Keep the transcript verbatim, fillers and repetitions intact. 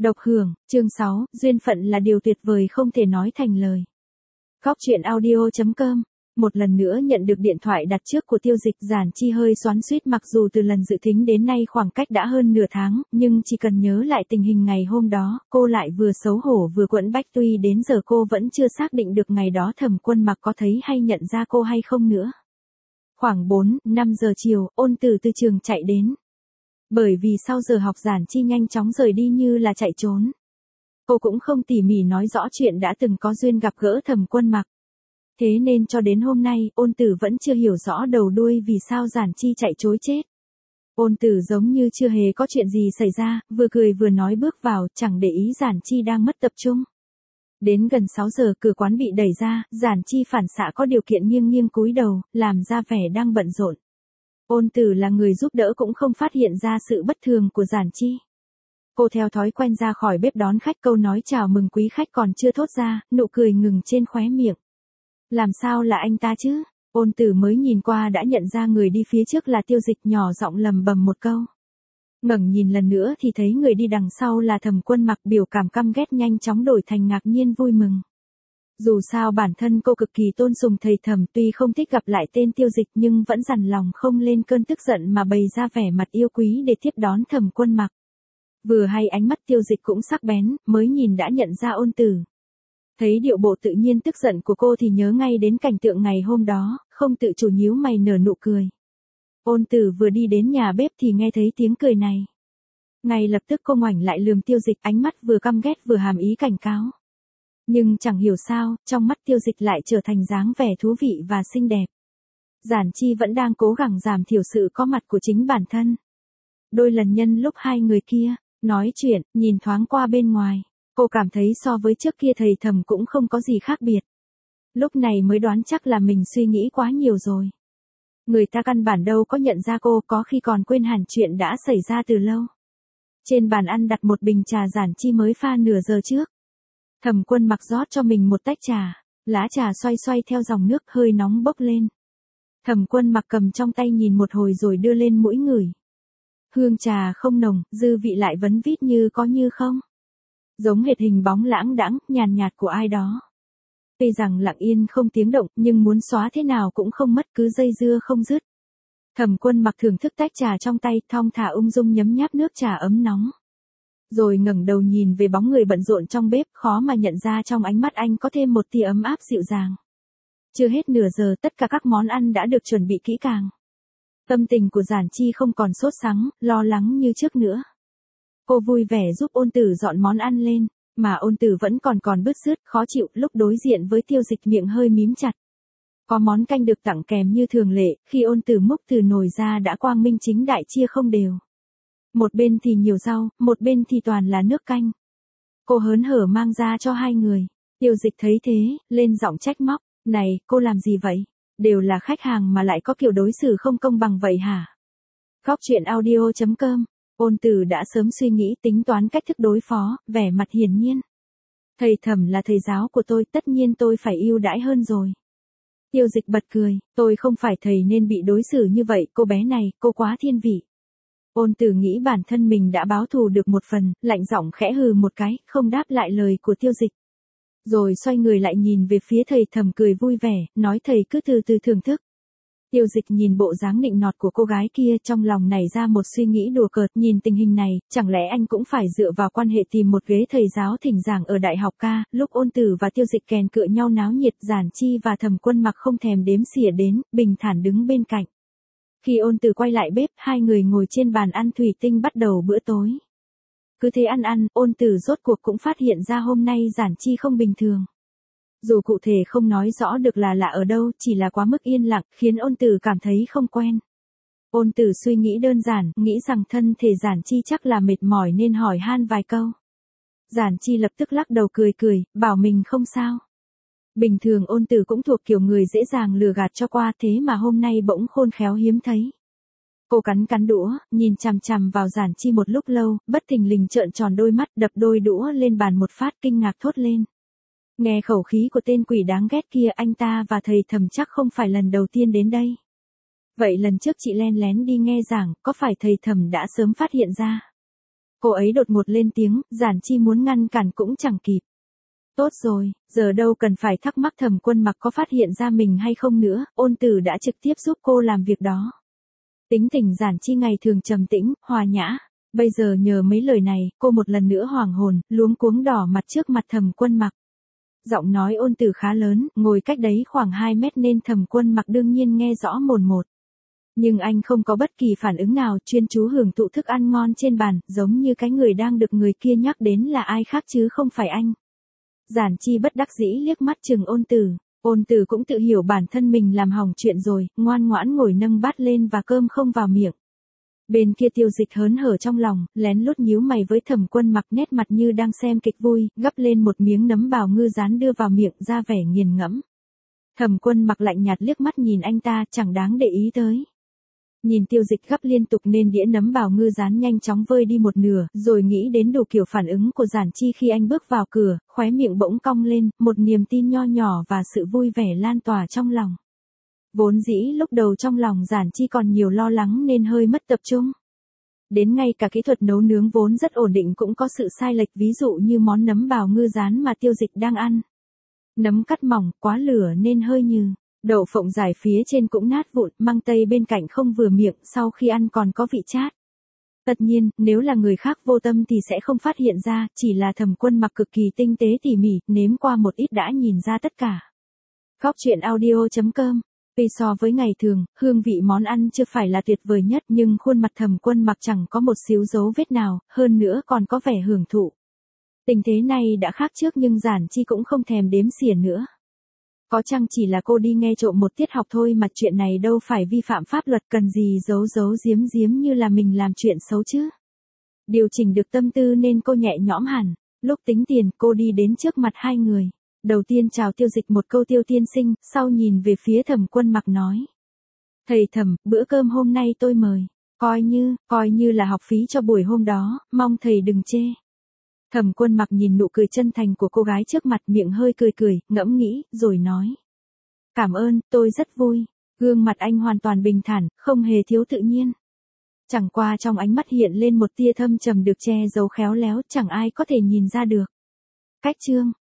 Độc hưởng, chương sáu, duyên phận là điều tuyệt vời không thể nói thành lời. Góc truyện audio chấm com. Một lần nữa nhận được điện thoại đặt trước của Tiêu Dịch, Giản Chi hơi xoắn xuýt, mặc dù từ lần dự thính đến nay khoảng cách đã hơn nửa tháng, nhưng chỉ cần nhớ lại tình hình ngày hôm đó, cô lại vừa xấu hổ vừa quẫn bách, tuy đến giờ cô vẫn chưa xác định được ngày đó Thẩm Quân Mặc có thấy hay nhận ra cô hay không nữa. Khoảng bốn, năm giờ chiều, Ôn Tử từ trường chạy đến. Bởi vì sau giờ học Giản Chi nhanh chóng rời đi như là chạy trốn. Cô cũng không tỉ mỉ nói rõ chuyện đã từng có duyên gặp gỡ Thẩm Quân Mặc. Thế nên cho đến hôm nay, Ôn Tử vẫn chưa hiểu rõ đầu đuôi vì sao Giản Chi chạy trối chết. Ôn Tử giống như chưa hề có chuyện gì xảy ra, vừa cười vừa nói bước vào, chẳng để ý Giản Chi đang mất tập trung. Đến gần sáu giờ, cửa quán bị đẩy ra, Giản Chi phản xạ có điều kiện nghiêng nghiêng cúi đầu, làm ra vẻ đang bận rộn. Ôn Tử là người giúp đỡ cũng không phát hiện ra sự bất thường của Giản Chi. Cô theo thói quen ra khỏi bếp đón khách, câu nói chào mừng quý khách còn chưa thốt ra, nụ cười ngừng trên khóe miệng. Làm sao là anh ta chứ? Ôn Tử mới nhìn qua đã nhận ra người đi phía trước là Tiêu Dịch, nhỏ giọng lầm bầm một câu. Ngẩng nhìn lần nữa thì thấy người đi đằng sau là Thẩm Quân Mặc, biểu cảm căm ghét nhanh chóng đổi thành ngạc nhiên vui mừng. Dù sao bản thân cô cực kỳ tôn sùng thầy Thẩm, tuy không thích gặp lại tên Tiêu Dịch nhưng vẫn dằn lòng không lên cơn tức giận mà bày ra vẻ mặt yêu quý để tiếp đón Thẩm Quân Mặc. Vừa hay ánh mắt Tiêu Dịch cũng sắc bén, mới nhìn đã nhận ra Ôn Tử. Thấy điệu bộ tự nhiên tức giận của cô thì nhớ ngay đến cảnh tượng ngày hôm đó, không tự chủ nhíu mày nở nụ cười. Ôn Tử vừa đi đến nhà bếp thì nghe thấy tiếng cười này. Ngay lập tức cô ngoảnh lại lườm Tiêu Dịch, ánh mắt vừa căm ghét vừa hàm ý cảnh cáo. Nhưng chẳng hiểu sao, trong mắt Tiêu Dịch lại trở thành dáng vẻ thú vị và xinh đẹp. Giản Chi vẫn đang cố gắng giảm thiểu sự có mặt của chính bản thân. Đôi lần nhân lúc hai người kia nói chuyện, nhìn thoáng qua bên ngoài, cô cảm thấy so với trước kia thầy Thẩm cũng không có gì khác biệt. Lúc này mới đoán chắc là mình suy nghĩ quá nhiều rồi. Người ta căn bản đâu có nhận ra cô, có khi còn quên hẳn chuyện đã xảy ra từ lâu. Trên bàn ăn đặt một bình trà Giản Chi mới pha nửa giờ trước. Thẩm Quân Mặc rót cho mình một tách trà, lá trà xoay xoay theo dòng nước, hơi nóng bốc lên. Thẩm Quân Mặc cầm trong tay nhìn một hồi rồi đưa lên mũi ngửi. Hương trà không nồng, dư vị lại vấn vít như có như không. Giống hệt hình bóng lãng đãng, nhàn nhạt của ai đó. Tuy rằng lặng yên không tiếng động, nhưng muốn xóa thế nào cũng không mất, cứ dây dưa không dứt. Thẩm Quân Mặc thưởng thức tách trà trong tay, thong thả ung dung nhấm nháp nước trà ấm nóng. Rồi ngẩng đầu nhìn về bóng người bận rộn trong bếp, khó mà nhận ra trong ánh mắt anh có thêm một tia ấm áp dịu dàng. Chưa hết nửa giờ, tất cả các món ăn đã được chuẩn bị kỹ càng. Tâm tình của Giản Chi không còn sốt sắng, lo lắng như trước nữa. Cô vui vẻ giúp Ôn Tử dọn món ăn lên, mà Ôn Tử vẫn còn còn bứt rứt, khó chịu, lúc đối diện với Tiêu Dịch miệng hơi mím chặt. Có món canh được tặng kèm như thường lệ, khi Ôn Tử múc từ nồi ra đã quang minh chính đại chia không đều. Một bên thì nhiều rau, một bên thì toàn là nước canh. Cô hớn hở mang ra cho hai người. Tiêu Dịch thấy thế, lên giọng trách móc, này, cô làm gì vậy? Đều là khách hàng mà lại có kiểu đối xử không công bằng vậy hả? Góc truyện audio chấm com. Ôn Tử đã sớm suy nghĩ tính toán cách thức đối phó, vẻ mặt hiển nhiên. Thầy Thẩm là thầy giáo của tôi, tất nhiên tôi phải ưu đãi hơn rồi. Tiêu Dịch bật cười, tôi không phải thầy nên bị đối xử như vậy, cô bé này, cô quá thiên vị. Ôn Tử nghĩ bản thân mình đã báo thù được một phần, lạnh giọng khẽ hừ một cái, không đáp lại lời của Tiêu Dịch. Rồi xoay người lại nhìn về phía thầy Thẩm cười vui vẻ, nói thầy cứ từ từ thưởng thức. Tiêu Dịch nhìn bộ dáng nịnh nọt của cô gái kia, trong lòng nảy ra một suy nghĩ đùa cợt, nhìn tình hình này, chẳng lẽ anh cũng phải dựa vào quan hệ tìm một ghế thầy giáo thỉnh giảng ở đại học ca. Lúc Ôn Tử và Tiêu Dịch kèn cựa nhau náo nhiệt, Giản Chi và Thẩm Quân Mặc không thèm đếm xỉa đến, bình thản đứng bên cạnh. Khi Ôn Tử quay lại bếp, hai người ngồi trên bàn ăn thủy tinh bắt đầu bữa tối. Cứ thế ăn ăn, Ôn Tử rốt cuộc cũng phát hiện ra hôm nay Giản Chi không bình thường. Dù cụ thể không nói rõ được là lạ ở đâu, chỉ là quá mức yên lặng, khiến Ôn Tử cảm thấy không quen. Ôn Tử suy nghĩ đơn giản, nghĩ rằng thân thể Giản Chi chắc là mệt mỏi nên hỏi han vài câu. Giản Chi lập tức lắc đầu cười cười, bảo mình không sao. Bình thường Ôn Tử cũng thuộc kiểu người dễ dàng lừa gạt cho qua, thế mà hôm nay bỗng khôn khéo hiếm thấy. Cô cắn cắn đũa, nhìn chằm chằm vào Giản Chi một lúc lâu, bất thình lình trợn tròn đôi mắt, đập đôi đũa lên bàn một phát, kinh ngạc thốt lên. Nghe khẩu khí của tên quỷ đáng ghét kia, anh ta và thầy Thẩm chắc không phải lần đầu tiên đến đây. Vậy lần trước chị len lén đi nghe giảng, có phải thầy Thẩm đã sớm phát hiện ra? Cô ấy đột ngột lên tiếng, Giản Chi muốn ngăn cản cũng chẳng kịp. Tốt rồi, giờ đâu cần phải thắc mắc Thẩm Quân Mặc có phát hiện ra mình hay không nữa, Ôn Tử đã trực tiếp giúp cô làm việc đó. Tính tình Giản Chi ngày thường trầm tĩnh, hòa nhã. Bây giờ nhờ mấy lời này, cô một lần nữa hoảng hồn, luống cuống đỏ mặt trước mặt Thẩm Quân Mặc. Giọng nói Ôn Tử khá lớn, ngồi cách đấy khoảng hai mét nên Thẩm Quân Mặc đương nhiên nghe rõ mồn một. Nhưng anh không có bất kỳ phản ứng nào, chuyên chú hưởng thụ thức ăn ngon trên bàn, giống như cái người đang được người kia nhắc đến là ai khác chứ không phải anh. Giản Chi bất đắc dĩ liếc mắt chừng Ôn Tử. Ôn Tử cũng tự hiểu bản thân mình làm hỏng chuyện rồi, ngoan ngoãn ngồi nâng bát lên và cơm không vào miệng. Bên kia Tiêu Dịch hớn hở trong lòng, lén lút nhíu mày với Thẩm Quân Mặc, nét mặt như đang xem kịch vui, gắp lên một miếng nấm bào ngư rán đưa vào miệng, ra vẻ nghiền ngẫm. Thẩm Quân Mặc lạnh nhạt liếc mắt nhìn anh ta, chẳng đáng để ý tới. Nhìn Tiêu Dịch gắp liên tục nên đĩa nấm bào ngư rán nhanh chóng vơi đi một nửa, rồi nghĩ đến đủ kiểu phản ứng của Giản Chi khi anh bước vào cửa, khóe miệng bỗng cong lên, một niềm tin nho nhỏ và sự vui vẻ lan tỏa trong lòng. Vốn dĩ lúc đầu trong lòng Giản Chi còn nhiều lo lắng nên hơi mất tập trung. Đến ngay cả kỹ thuật nấu nướng vốn rất ổn định cũng có sự sai lệch, ví dụ như món nấm bào ngư rán mà Tiêu Dịch đang ăn. Nấm cắt mỏng, quá lửa nên hơi nhừ. Đậu phộng dài phía trên cũng nát vụn, măng tây bên cạnh không vừa miệng, sau khi ăn còn có vị chát. Tất nhiên, nếu là người khác vô tâm thì sẽ không phát hiện ra, chỉ là Thẩm Quân Mặc cực kỳ tinh tế tỉ mỉ, nếm qua một ít đã nhìn ra tất cả. Góc truyện audio chấm com. Tuy so với ngày thường, hương vị món ăn chưa phải là tuyệt vời nhất nhưng khuôn mặt Thẩm Quân Mặc chẳng có một xíu dấu vết nào, hơn nữa còn có vẻ hưởng thụ. Tình thế này đã khác trước nhưng Giản Chi cũng không thèm đếm xỉa nữa. Có chăng chỉ là cô đi nghe trộm một tiết học thôi mà chuyện này đâu phải vi phạm pháp luật, cần gì giấu giấu giếm giếm như là mình làm chuyện xấu chứ. Điều chỉnh được tâm tư nên cô nhẹ nhõm hẳn. Lúc tính tiền cô đi đến trước mặt hai người. Đầu tiên chào Tiêu Dịch một câu Tiêu tiên sinh, sau nhìn về phía Thẩm Quân Mặc nói. Thầy Thẩm, bữa cơm hôm nay tôi mời. Coi như, coi như là học phí cho buổi hôm đó, mong thầy đừng chê. Thẩm Quân Mặc nhìn nụ cười chân thành của cô gái trước mặt, miệng hơi cười cười, ngẫm nghĩ, rồi nói. Cảm ơn, tôi rất vui. Gương mặt anh hoàn toàn bình thản, không hề thiếu tự nhiên. Chẳng qua trong ánh mắt hiện lên một tia thâm trầm được che giấu khéo léo, chẳng ai có thể nhìn ra được. Cách chương.